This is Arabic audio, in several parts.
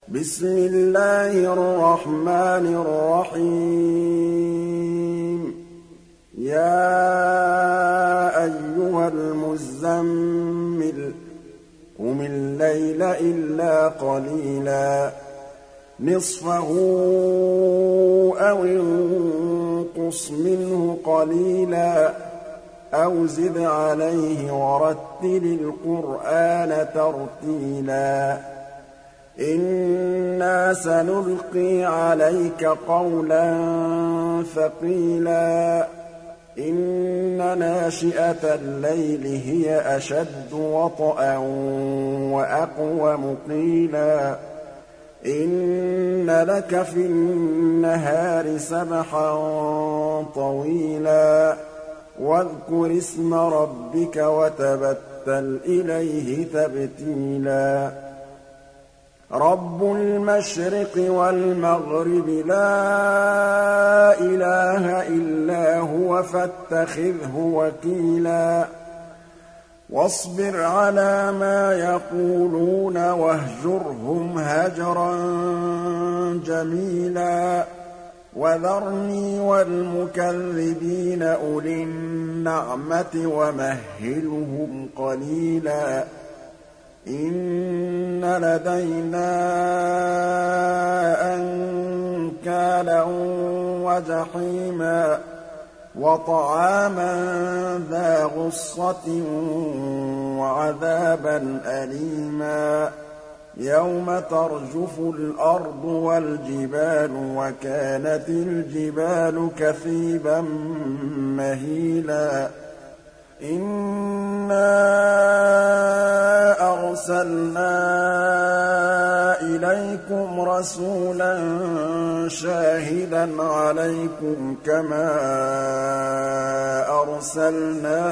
بسم الله الرحمن الرحيم يا أيها المزمل قم الليل إلا قليلا نصفه أو انقص منه قليلا أو زد عليه ورتل القرآن ترتيلا إنا سنلقي عليك قولا ثقيلا إن ناشئة الليل هي أشد وطئا وأقوم قيلا إن لك في النهار سبحا طويلا واذكر اسم ربك وتبتل إليه تبتيلا رب المشرق والمغرب لا إله إلا هو فاتخذه وكيلا واصبر على ما يقولون واهجرهم هجرا جميلا وذرني والمكذبين أولي النعمة ومهلهم قليلا إن لدينا أنكالا وجحيما وطعاما ذا غصة وعذابا أليما يوم ترجف الأرض والجبال وكانت الجبال كثيبا مهيلا إنا أرسلنا إليكم رسولا شاهدا عليكم كما أرسلنا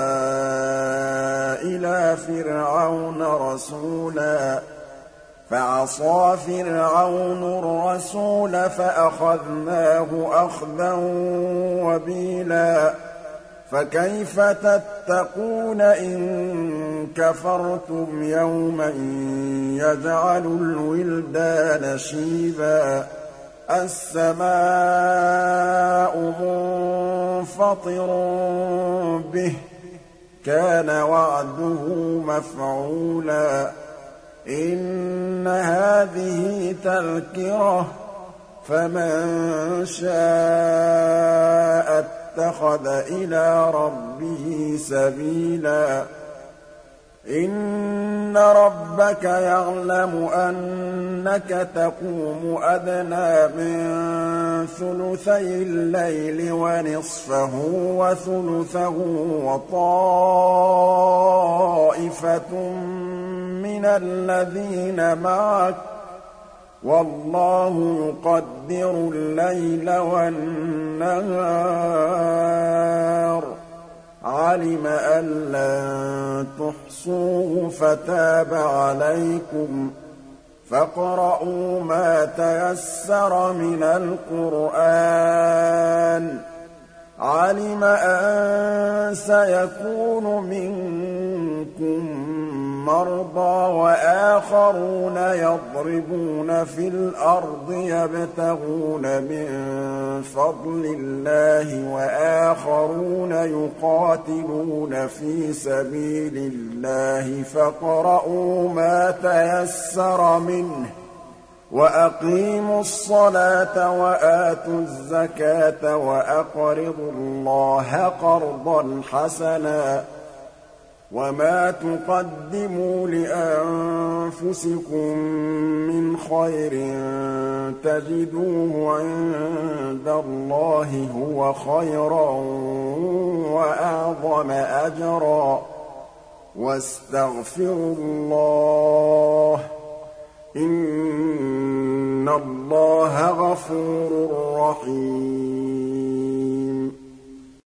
إلى فرعون رسولا فعصى فرعون الرسول فأخذناه أخذا وبيلا فكيف تتقون إن كفرتم يوما يجعل الولدان شيبا السماء منفطر به كان وعده مفعولا إن هذه تذكرة فمن شاء اتخذ إلى ربه سبيلا إن ربك يعلم أنك تقوم أدنى من ثلثي الليل ونصفه وثلثه وطائفة من الذين معك والله يقدر الليل والنهار علم أن لن تحصوه فتاب عليكم فاقرؤوا ما تيسر من القرآن علم أن سيكون منكم مرضى وآخرون يضربون في الأرض يبتغون من فضل الله وآخرون يقاتلون في سبيل الله فاقرؤوا ما تيسر منه وأقيموا الصلاة وآتوا الزكاة وأقرضوا الله قرضا حسنا وما تقدموا لأنفسكم من خير تجدوه عند الله هو خيرا وأعظم أجرا واستغفروا الله إن الله غفور رحيم